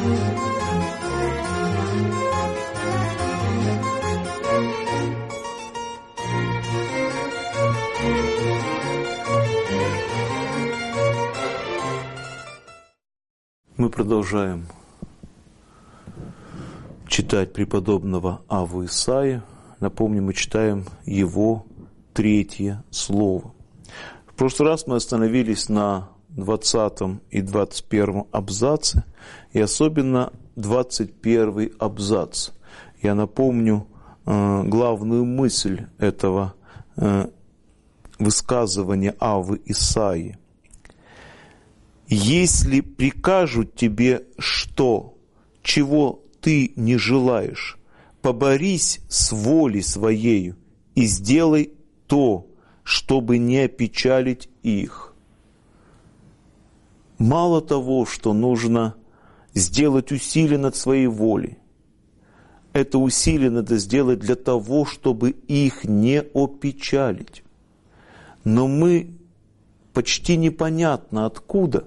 Мы продолжаем читать преподобного Авву Исаия. Напомню, мы читаем его 3 слово. В прошлый раз мы остановились на 20 и 21 абзаце, и особенно 21 абзац. Я напомню главную мысль этого высказывания Аввы Исаии. «Если прикажут тебе что, чего ты не желаешь, поборись с волей своею и сделай то, чтобы не опечалить их». Мало того, что нужно сделать усилие над своей волей, это усилие надо сделать для того, чтобы их не опечалить. Но мы почти непонятно откуда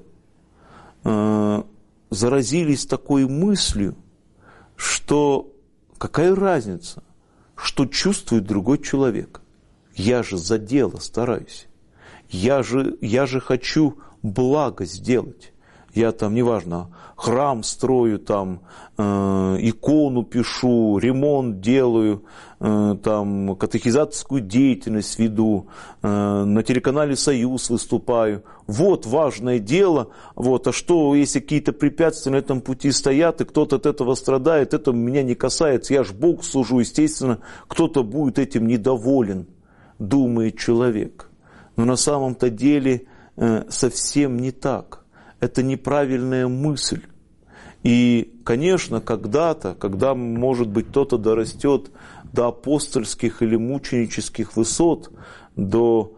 заразились такой мыслью, что какая разница, что чувствует другой человек. Я же за дело стараюсь. Я же хочу благо сделать. Я там, неважно, храм строю, там, икону пишу, ремонт делаю, там, катехизаторскую деятельность веду, на телеканале «Союз» выступаю. Вот важное дело. Вот. А что, если какие-то препятствия на этом пути стоят, и кто-то от этого страдает, это меня не касается. Я ж Богу служу, естественно, кто-то будет этим недоволен, думает человек. Но на самом-то деле совсем не так. Это неправильная мысль. И, конечно, когда-то, когда, может быть, кто-то дорастет до апостольских или мученических высот, до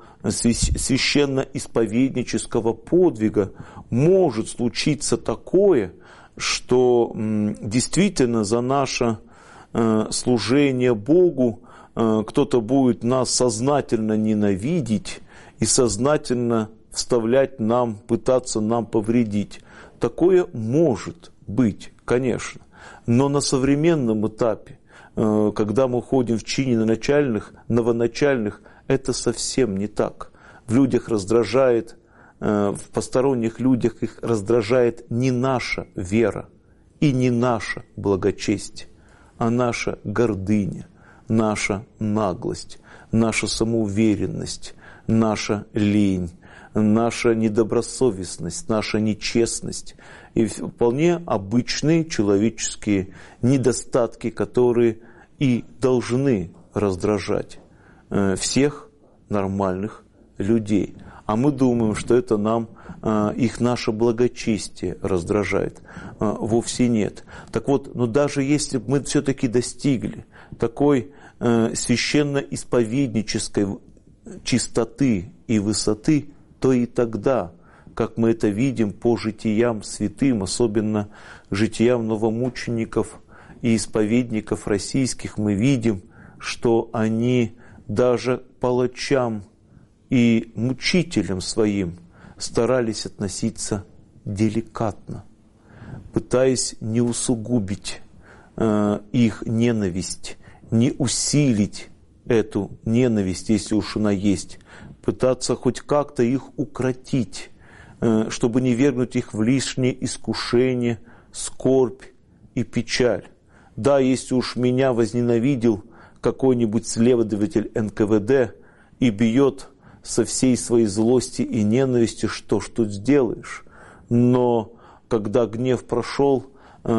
священно-исповеднического подвига, может случиться такое, что действительно за наше служение Богу кто-то будет нас сознательно ненавидеть и сознательно вставлять нам, пытаться нам повредить. Такое может быть, конечно. Но на современном этапе, когда мы ходим в чине новоначальных, это совсем не так. В людях раздражает, в посторонних людях их раздражает не наша вера и не наша благочестие, а наша гордыня, наша наглость, наша самоуверенность, наша лень, наша недобросовестность, наша нечестность и вполне обычные человеческие недостатки, которые и должны раздражать всех нормальных людей. А мы думаем, что это их наше благочестие раздражает. Вовсе нет. Так вот, но даже если мы все-таки достигли такой священно-исповеднической чистоты и высоты, то и тогда, как мы это видим по житиям святым, особенно житиям новомучеников и исповедников российских, мы видим, что они даже палачам и мучителям своим старались относиться деликатно, пытаясь не усугубить их ненависть, не усилить эту ненависть, если уж она есть, пытаться хоть как-то их укротить, чтобы не вергнуть их в лишнее искушение, скорбь и печаль. Да, если уж меня возненавидел какой-нибудь следователь НКВД и бьет со всей своей злости и ненависти, что ж тут сделаешь? Но когда гнев прошел,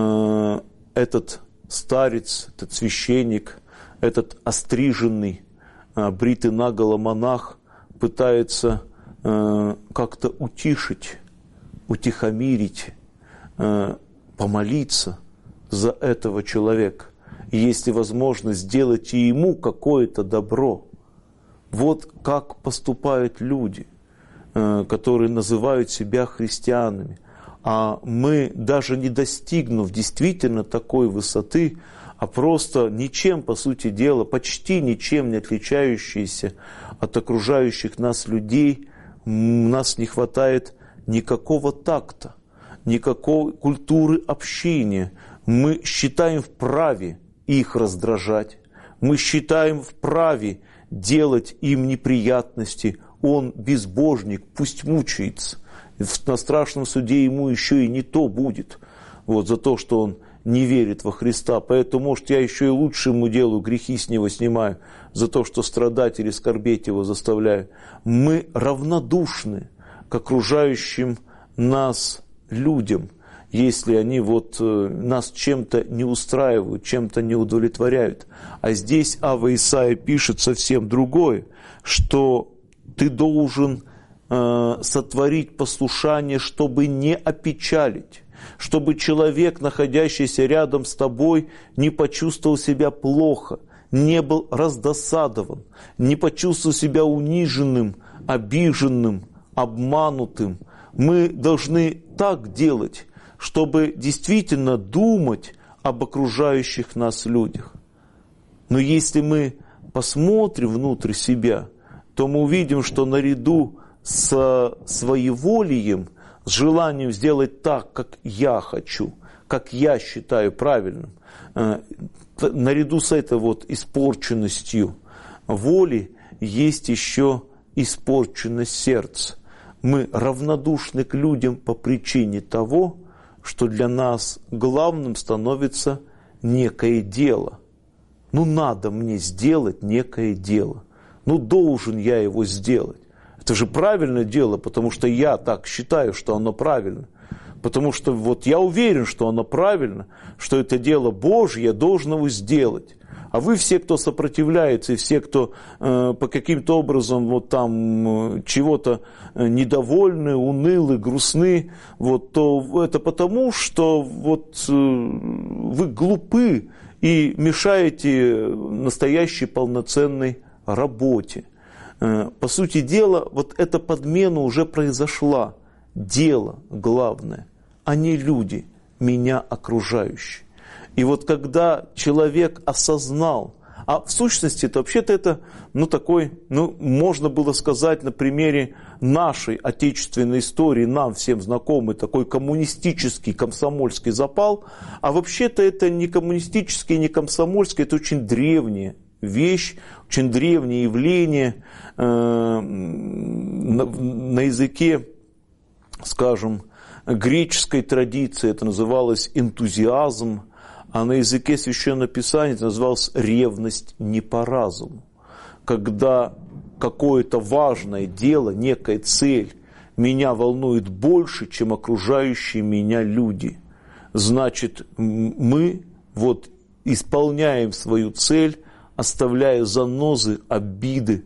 этот старец, этот священник, этот остриженный, бритый наголо монах пытается как-то утишить, утихомирить, помолиться за этого человека. И если возможно, сделать и ему какое-то добро. Вот как поступают люди, которые называют себя христианами. А мы, даже не достигнув действительно такой высоты, а просто ничем, по сути дела, почти ничем не отличающиеся от окружающих нас людей, у нас не хватает никакого такта, никакой культуры общения. Мы считаем вправе их раздражать, мы считаем вправе делать им неприятности. Он безбожник, пусть мучается. На страшном суде ему еще и не то будет, вот, за то, что он не верит во Христа. Поэтому, может, я еще и лучше ему делаю, грехи с него снимаю, за то, что страдать или скорбеть его заставляю. Мы равнодушны к окружающим нас людям, если они вот нас чем-то не устраивают, чем-то не удовлетворяют. А здесь Ава Исаия пишет совсем другое, что ты должен сотворить послушание, чтобы не опечалить, чтобы человек, находящийся рядом с тобой, не почувствовал себя плохо, не был раздосадован, не почувствовал себя униженным, обиженным, обманутым. Мы должны так делать, чтобы действительно думать об окружающих нас людях. Но если мы посмотрим внутрь себя, то мы увидим, что наряду с своеволием, с желанием сделать так, как я хочу, как я считаю правильным, наряду с этой вот испорченностью воли есть еще испорченность сердца. Мы равнодушны к людям по причине того, что для нас главным становится некое дело. Ну, надо мне сделать некое дело. Ну, должен я его сделать. Это же правильное дело, потому что я так считаю, что оно правильно. Потому что вот я уверен, что оно правильно, что это дело Божье, я должен его сделать. А вы все, кто сопротивляется, и все, кто по каким-то образом вот там чего-то недовольны, унылы, грустны, вот, то это потому, что вот вы глупы и мешаете настоящей полноценной работе. По сути дела, вот эта подмена уже произошла. Дело главное, а не люди, меня окружающие. И вот когда человек осознал, а в сущности, это вообще-то это, можно было сказать на примере нашей отечественной истории, нам всем знакомый такой коммунистический, комсомольский запал, а вообще-то это не коммунистический, не комсомольский, это очень древняя вещь, очень древнее явление на языке, скажем, греческой традиции, это называлось энтузиазм, а на языке Священного Писания это называлось ревность не по разуму. Когда какое-то важное дело, некая цель меня волнует больше, чем окружающие меня люди, значит, мы вот исполняем свою цель, оставляя занозы, обиды,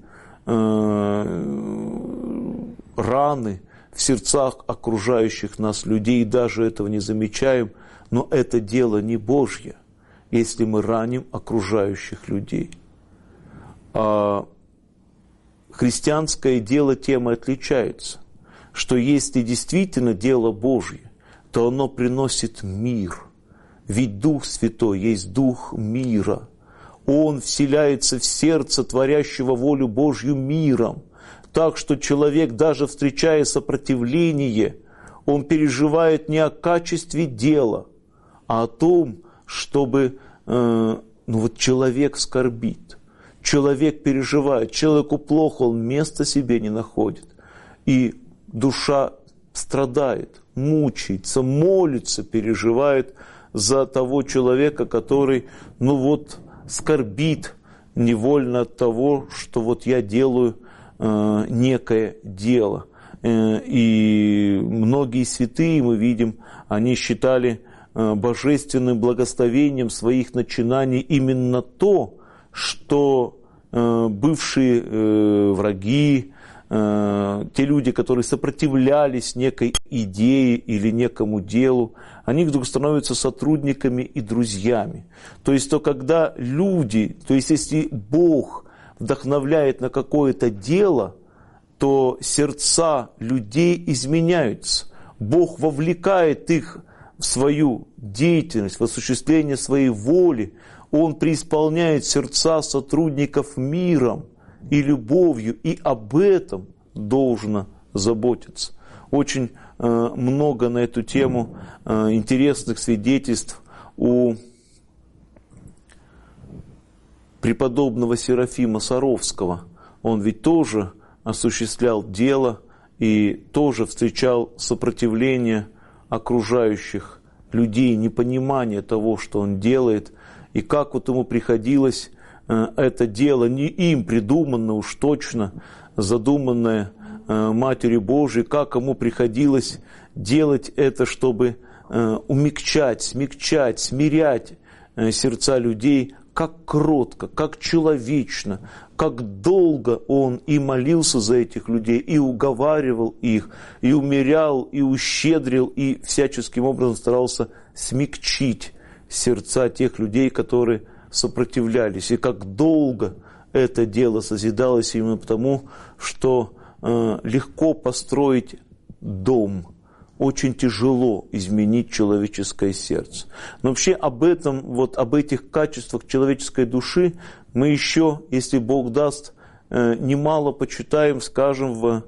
раны в сердцах окружающих нас людей, и даже этого не замечаем, но это дело не Божье, если мы раним окружающих людей. А христианское дело тем и отличается, что если действительно дело Божье, то оно приносит мир. Ведь Дух Святой есть Дух мира. Он вселяется в сердце творящего волю Божью миром, так что человек, даже встречая сопротивление, он переживает не о качестве дела, а о том, чтобы человек скорбит, человек переживает, человеку плохо, он места себе не находит, и душа страдает, мучается, молится, переживает за того человека, который, скорбит невольно от того, что вот я делаю некое дело. И многие святые, мы видим, они считали божественным благословением своих начинаний именно то, что бывшие враги, те люди, которые сопротивлялись некой идее или некому делу, они вдруг становятся сотрудниками и друзьями. То есть, когда люди, если Бог вдохновляет на какое-то дело, то сердца людей изменяются. Бог вовлекает их в свою деятельность, в осуществление своей воли. Он преисполняет сердца сотрудников миром и любовью, и об этом должно заботиться. Очень много на эту тему интересных свидетельств у преподобного Серафима Саровского. Он ведь тоже осуществлял дело и тоже встречал сопротивление окружающих людей, непонимание того, что он делает, и как вот ему приходилось это дело, не им придуманное уж точно, задуманное Матерью Божией, как ему приходилось делать это, чтобы умягчать, смягчать, смирять сердца людей, как кротко, как человечно, как долго он и молился за этих людей, и уговаривал их, и умерял, и ущедрил, и всяческим образом старался смягчить сердца тех людей, которые сопротивлялись. И как долго это дело созидалось именно потому, что легко построить дом, очень тяжело изменить человеческое сердце. Но вообще об этом, вот об этих качествах человеческой души мы еще, если Бог даст, немало почитаем, скажем, в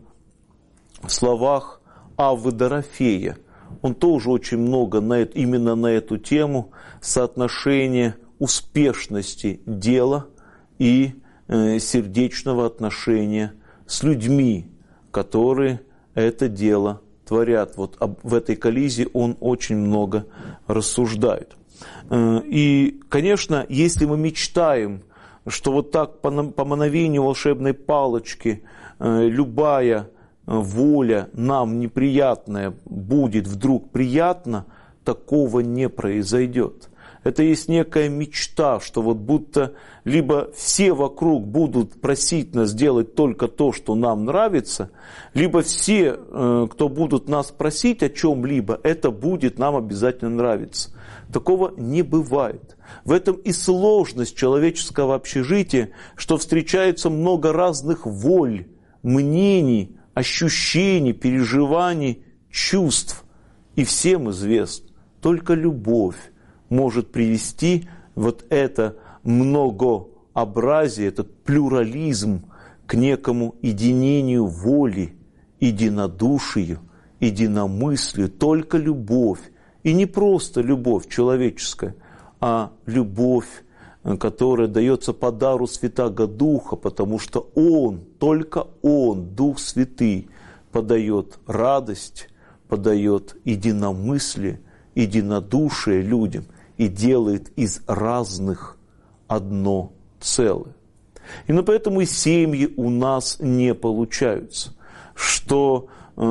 словах Аввы Дорофея. Он тоже очень много именно на эту тему соотношения успешности дела и сердечного отношения с людьми, которые это дело творят. Вот в этой коллизии он очень много рассуждает. И, конечно, если мы мечтаем, что вот так по мановению волшебной палочки любая воля нам неприятная будет вдруг приятна, такого не произойдет. Это есть некая мечта, что вот будто либо все вокруг будут просить нас делать только то, что нам нравится, либо все, кто будут нас просить о чем-либо, это будет нам обязательно нравиться. Такого не бывает. В этом и сложность человеческого общежития, что встречается много разных воль, мнений, ощущений, переживаний, чувств. И всем известно, только любовь может привести вот это многообразие, этот плюрализм к некому единению воли, единодушию, единомыслию. Только любовь. И не просто любовь человеческая, а любовь, которая дается по дару Святаго Духа, потому что Он, только Он, Дух Святый, подает радость, подает единомыслие, единодушие людям и делает из разных одно целое. И поэтому и семьи у нас не получаются, что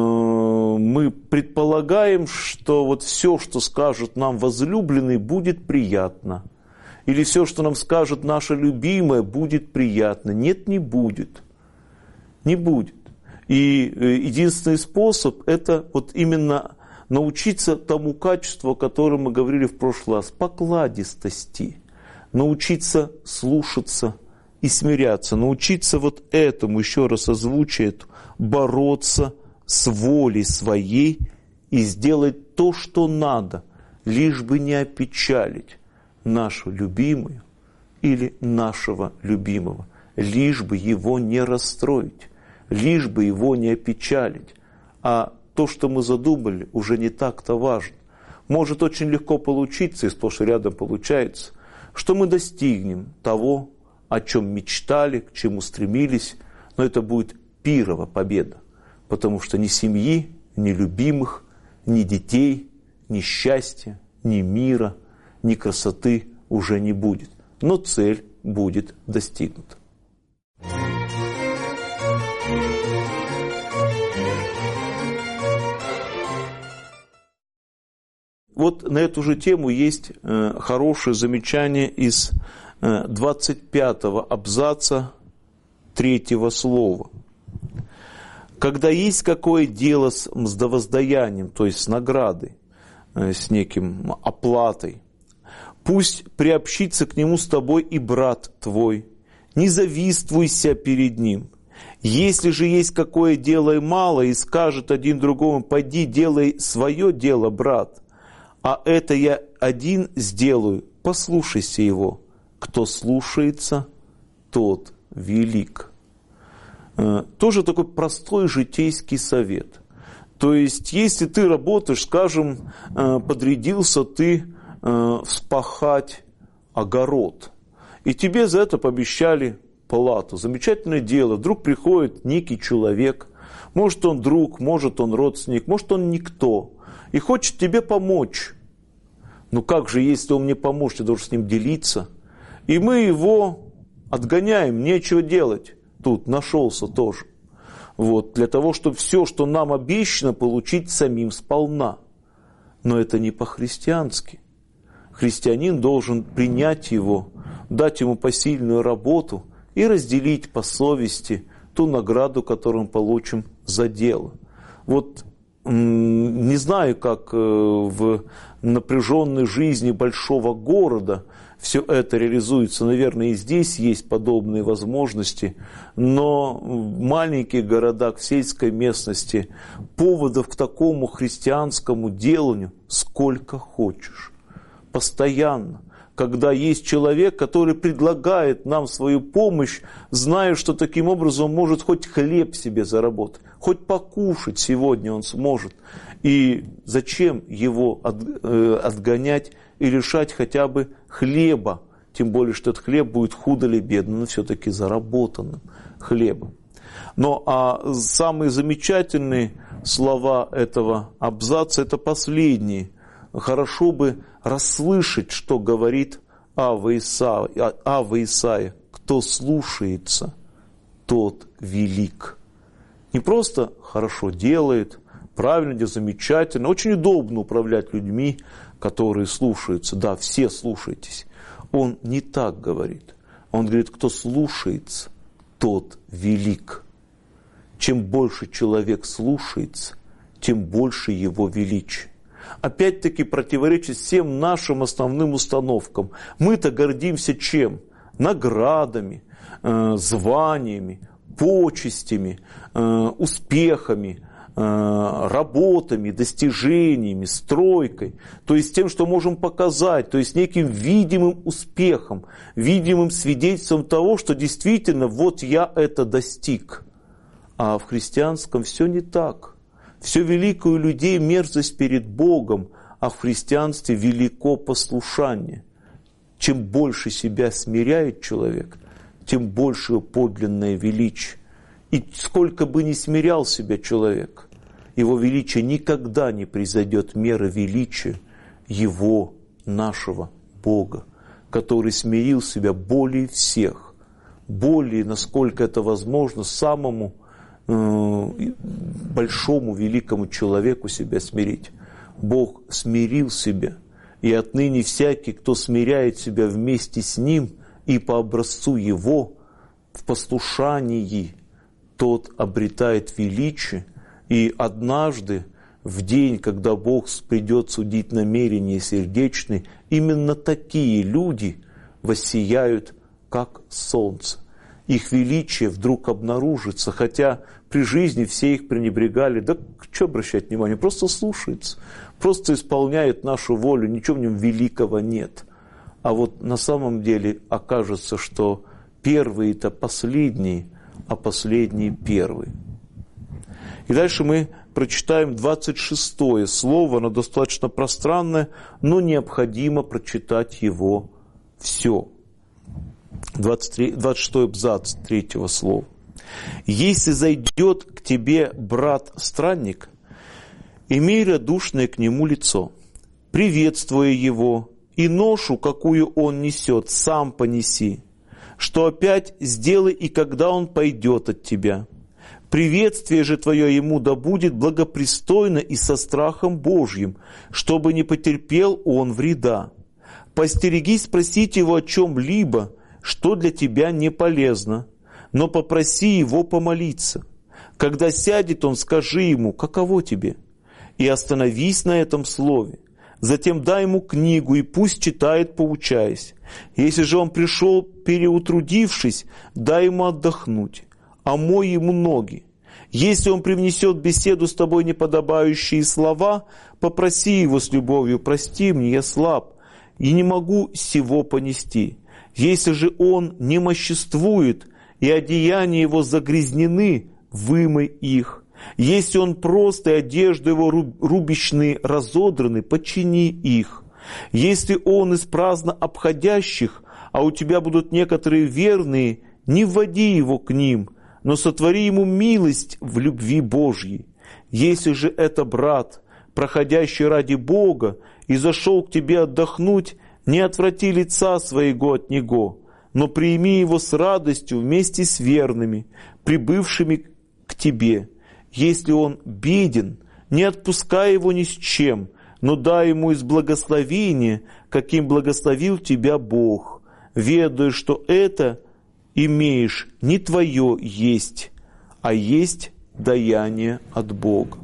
мы предполагаем, что вот все, что скажет нам возлюбленный, будет приятно. Или все, что нам скажет наша любимая, будет приятно. Нет, не будет. Не будет. И единственный способ – это вот именно научиться тому качеству, о котором мы говорили в прошлый раз, покладистости. Научиться слушаться и смиряться. Научиться вот этому, еще раз озвучу, бороться с волей своей и сделать то, что надо, лишь бы не опечалить нашу любимую или нашего любимого, лишь бы его не расстроить, лишь бы его не опечалить. А то, что мы задумали, уже не так-то важно. Может очень легко получиться, и сплошь и рядом получается, что мы достигнем того, о чем мечтали, к чему стремились, но это будет пирова победа, потому что ни семьи, ни любимых, ни детей, ни счастья, ни мира, ни красоты уже не будет, но цель будет достигнута. Вот на эту же тему есть хорошее замечание из 25-го абзаца 3-го слова. Когда есть какое дело с мздовоздаянием, то есть с наградой, с неким оплатой, пусть приобщится к нему с тобой и брат твой, не завистствуйся перед ним. Если же есть какое дело и мало, и скажет один другому: пойди, делай свое дело, брат, а это я один сделаю, послушайся его. Кто слушается, тот велик. Тоже такой простой житейский совет. То есть, если ты работаешь, скажем, подрядился ты вспахать огород, и тебе за это пообещали плату. Замечательное дело. Вдруг приходит некий человек, может он друг, может он родственник, может он никто, и хочет тебе помочь. Ну как же, если он мне поможет, я должен с ним делиться. И мы его отгоняем, нечего делать. Тут нашелся тоже. Вот, для того, чтобы все, что нам обещано, получить самим сполна. Но это не по-христиански. Христианин должен принять его, дать ему посильную работу и разделить по совести ту награду, которую мы получим за дело. Вот не знаю, как в напряженной жизни большого города все это реализуется. Наверное, и здесь есть подобные возможности, но в маленьких городах, в сельской местности поводов к такому христианскому деланию сколько хочешь. Постоянно. Когда есть человек, который предлагает нам свою помощь, зная, что таким образом он может хоть хлеб себе заработать, хоть покушать сегодня он сможет. И зачем его отгонять и лишать хотя бы хлеба? Тем более, что этот хлеб будет худо ли бедно, но все-таки заработанным хлебом. Но самые замечательные слова этого абзаца – это последние. Хорошо бы расслышать, что говорит Авва Исаия. Кто слушается, тот велик. Не просто хорошо делает, правильно делает, замечательно. Очень удобно управлять людьми, которые слушаются. Да, все слушайтесь. Он не так говорит. Он говорит, кто слушается, тот велик. Чем больше человек слушается, тем больше его величие. Опять-таки противоречит всем нашим основным установкам. Мы-то гордимся чем? Наградами, званиями, почестями, успехами, работами, достижениями, стройкой. То есть тем, что можем показать, то есть неким видимым успехом, видимым свидетельством того, что действительно вот я это достиг. А в христианском все не так. Все великое у людей мерзость перед Богом, а в христианстве велико послушание. Чем больше себя смиряет человек, тем больше подлинное величие. И сколько бы ни смирял себя человек, его величие никогда не превзойдет меры величия его, нашего Бога, который смирил себя более всех, более, насколько это возможно, самому большому, великому человеку себя смирить. Бог смирил себя, и отныне всякий, кто смиряет себя вместе с Ним и по образцу Его в послушании, тот обретает величие, и однажды, в день, когда Бог придет судить намерения сердечные, именно такие люди воссияют, как солнце. Их величие вдруг обнаружится, хотя при жизни все их пренебрегали. Да что обращать внимание? Просто слушается, просто исполняет нашу волю, ничего в нем великого нет. А вот на самом деле окажется, что первые-то последние, а последние первые. И дальше мы прочитаем 26 слово, оно достаточно пространное, но необходимо прочитать его все. 26 абзац 3 слова. «Если зайдет к тебе брат-странник, имей радушное к нему лицо, приветствуя его, и ношу, какую он несет, сам понеси, что опять сделай, и когда он пойдет от тебя. Приветствие же твое ему да будет благопристойно и со страхом Божьим, чтобы не потерпел он вреда. Постерегись спросить его о чем-либо, что для тебя не полезно, но попроси его помолиться. Когда сядет он, скажи ему, каково тебе, и остановись на этом слове. Затем дай ему книгу, и пусть читает, поучаясь. Если же он пришел, переутрудившись, дай ему отдохнуть, омой ему ноги. Если он привнесет в беседу с тобой неподобающие слова, попроси его с любовью, прости мне, я слаб, и не могу сего понести. Если же он немоществует, и одеяния его загрязнены, вымой их. Если он прост, и одежды его рубищные разодраны, почини их. Если он из праздно обходящих, а у тебя будут некоторые верные, не вводи его к ним, но сотвори ему милость в любви Божьей. Если же это брат, проходящий ради Бога, и зашел к тебе отдохнуть, не отврати лица своего от него, но прими его с радостью вместе с верными, прибывшими к тебе. Если он беден, не отпускай его ни с чем, но дай ему из благословения, каким благословил тебя Бог, ведая, что это имеешь не твое есть, а есть даяние от Бога.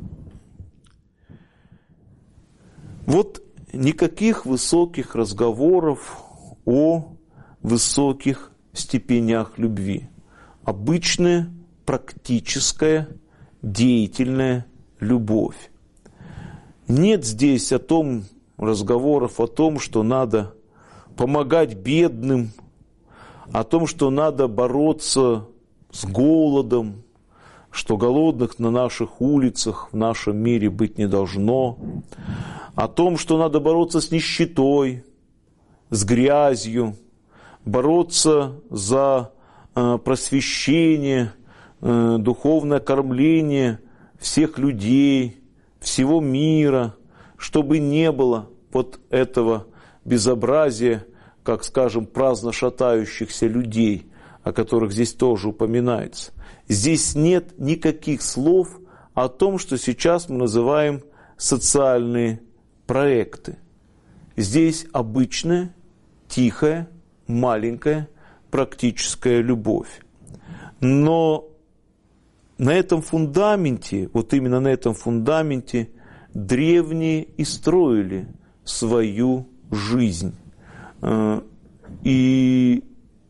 Вот никаких высоких разговоров о высоких степенях любви. Обычная, практическая, деятельная любовь. Нет здесь разговоров о том, что надо помогать бедным, о том, что надо бороться с голодом, что голодных на наших улицах в нашем мире быть не должно, о том, что надо бороться с нищетой, с грязью, бороться за просвещение, духовное кормление всех людей, всего мира, чтобы не было вот этого безобразия, как, скажем, праздно шатающихся людей, о которых здесь тоже упоминается. Здесь нет никаких слов о том, что сейчас мы называем социальные проекты. Здесь обычная, тихая, маленькая, практическая любовь. Но на этом фундаменте, вот именно на этом фундаменте, древние и строили свою жизнь. И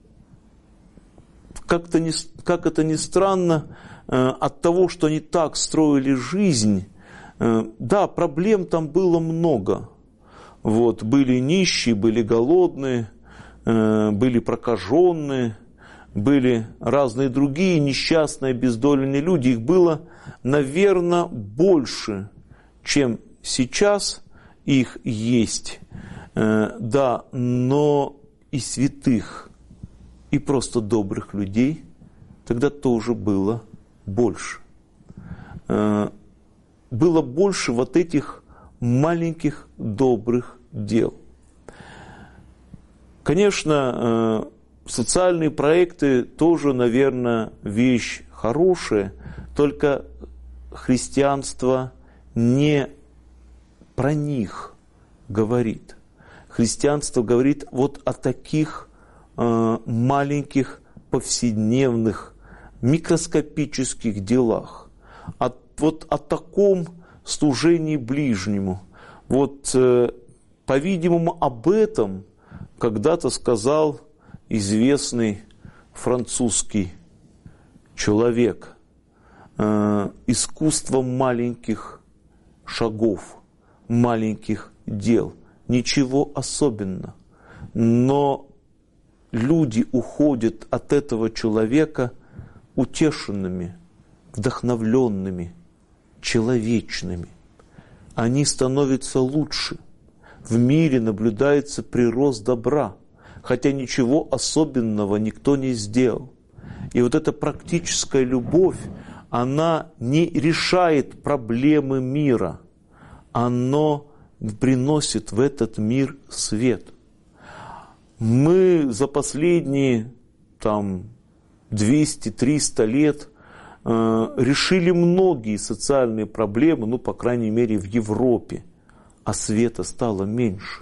как это ни странно, от того, что они так строили жизнь, да, проблем там было много. Вот, были нищие, были голодные, были прокаженные, были разные другие несчастные, обездоленные люди. Их было, наверное, больше, чем сейчас их есть. Да, но и святых, и просто добрых людей тогда тоже было больше. Было больше вот этих маленьких добрых дел. Конечно, социальные проекты тоже, наверное, вещь хорошая, только христианство не про них говорит. Христианство говорит вот о таких маленьких повседневных микроскопических делах, вот о таком служении ближнему. Вот, по-видимому, об этом когда-то сказал известный французский человек. Искусство маленьких шагов, маленьких дел. Ничего особенного. Но люди уходят от этого человека утешенными, вдохновленными, человечными. Они становятся лучше. В мире наблюдается прирост добра, хотя ничего особенного никто не сделал. И вот эта практическая любовь, она не решает проблемы мира, она приносит в этот мир свет. Мы за последние 200-300 лет решили многие социальные проблемы, по крайней мере, в Европе, а света стало меньше,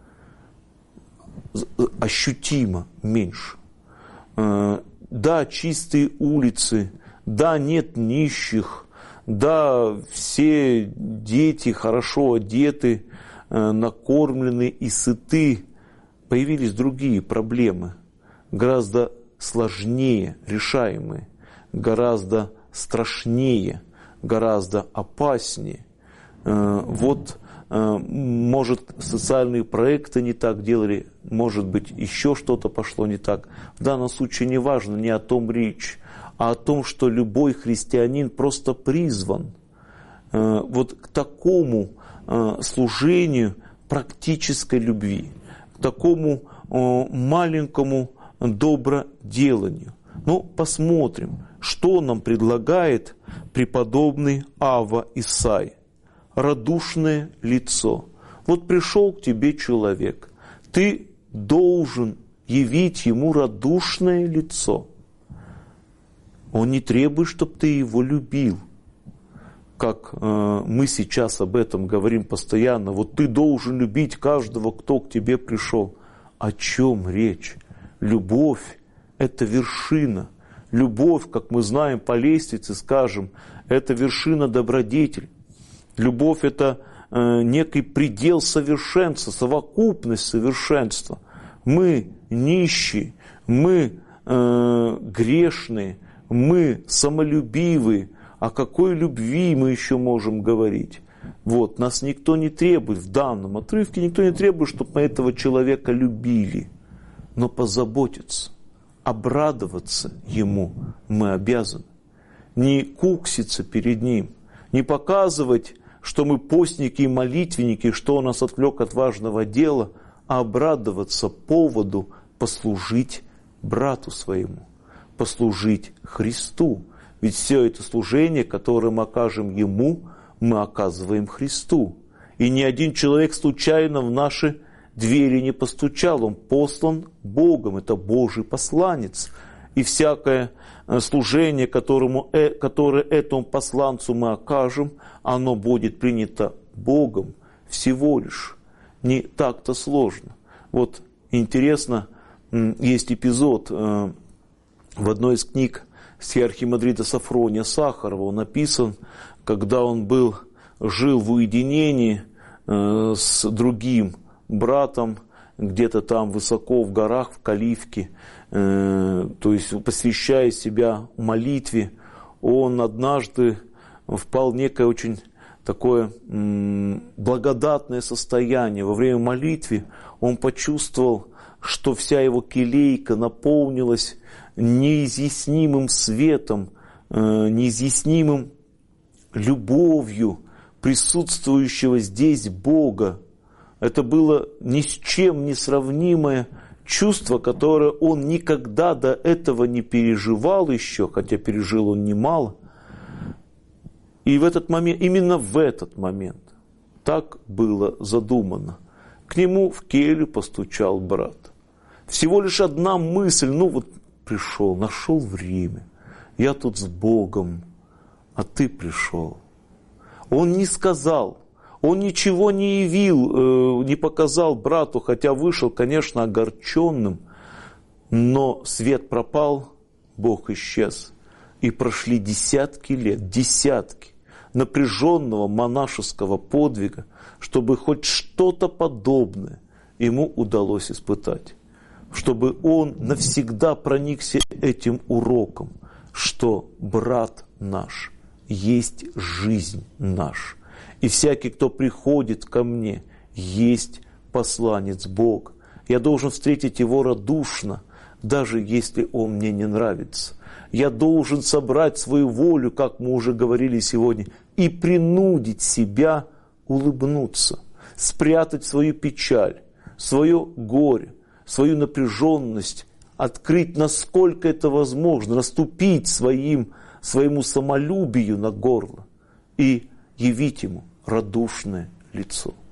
ощутимо меньше. Да, чистые улицы, да, нет нищих, да, все дети хорошо одеты, накормлены и сыты. Появились другие проблемы, гораздо сложнее решаемые, гораздо страшнее, гораздо опаснее. Может, социальные проекты не так делали, может быть, еще что-то пошло не так. В данном случае не важно, не о том речь, а о том, что любой христианин просто призван вот к такому служению практической любви, к такому маленькому доброделанию. Ну, посмотрим, что нам предлагает преподобный Авва Исай. Радушное лицо. Вот пришел к тебе человек, ты должен явить ему радушное лицо. Он не требует, чтобы ты его любил. Как мы сейчас об этом говорим постоянно. Вот ты должен любить каждого, кто к тебе пришел. О чем речь? Любовь – это вершина. Любовь, как мы знаем по лестнице, скажем, это вершина добродетель. Любовь – это некий предел совершенства, совокупность совершенства. Мы нищие, мы грешные, мы самолюбивые. О какой любви мы еще можем говорить? Вот, нас никто не требует, в данном отрывке никто не требует, чтобы мы этого человека любили. Но позаботиться, обрадоваться ему мы обязаны. Не кукситься перед ним, не показывать, что мы постники и молитвенники, что он нас отвлек от важного дела, а обрадоваться поводу послужить брату своему, послужить Христу. Ведь все это служение, которое мы окажем Ему, мы оказываем Христу. И ни один человек случайно в наши двери не постучал. Он послан Богом, это Божий посланец. И всякое служение, которое этому посланцу мы окажем, оно будет принято Богом всего лишь. Не так-то сложно. Вот интересно, есть эпизод в одной из книг архимандрита Сафрония Сахарова. Он написан, когда он жил в уединении с другим братом, где-то там высоко в горах, в Каливке, то есть посвящая себя молитве, он однажды впал в некое очень такое благодатное состояние. Во время молитвы он почувствовал, что вся его келейка наполнилась неизъяснимым светом, неизъяснимым любовью присутствующего здесь Бога. Это было ни с чем не сравнимое чувство, которое он никогда до этого не переживал еще, хотя пережил он немало. И в этот момент, именно в этот момент, так было задумано. К нему в келью постучал брат. Всего лишь одна мысль, пришел, нашел время. Я тут с Богом, а ты пришел. Он не сказал, он ничего не явил, не показал брату, хотя вышел, конечно, огорченным, но свет пропал, Бог исчез. И прошли десятки лет, десятки напряженного монашеского подвига, чтобы хоть что-то подобное ему удалось испытать. Чтобы он навсегда проникся этим уроком, что брат наш есть жизнь наша. И всякий, кто приходит ко мне, есть посланец Бога. Я должен встретить его радушно, даже если он мне не нравится. Я должен собрать свою волю, как мы уже говорили сегодня, и принудить себя улыбнуться, спрятать свою печаль, свое горе, свою напряженность, открыть, насколько это возможно, наступить своему самолюбию на горло и явить ему радушное лицо.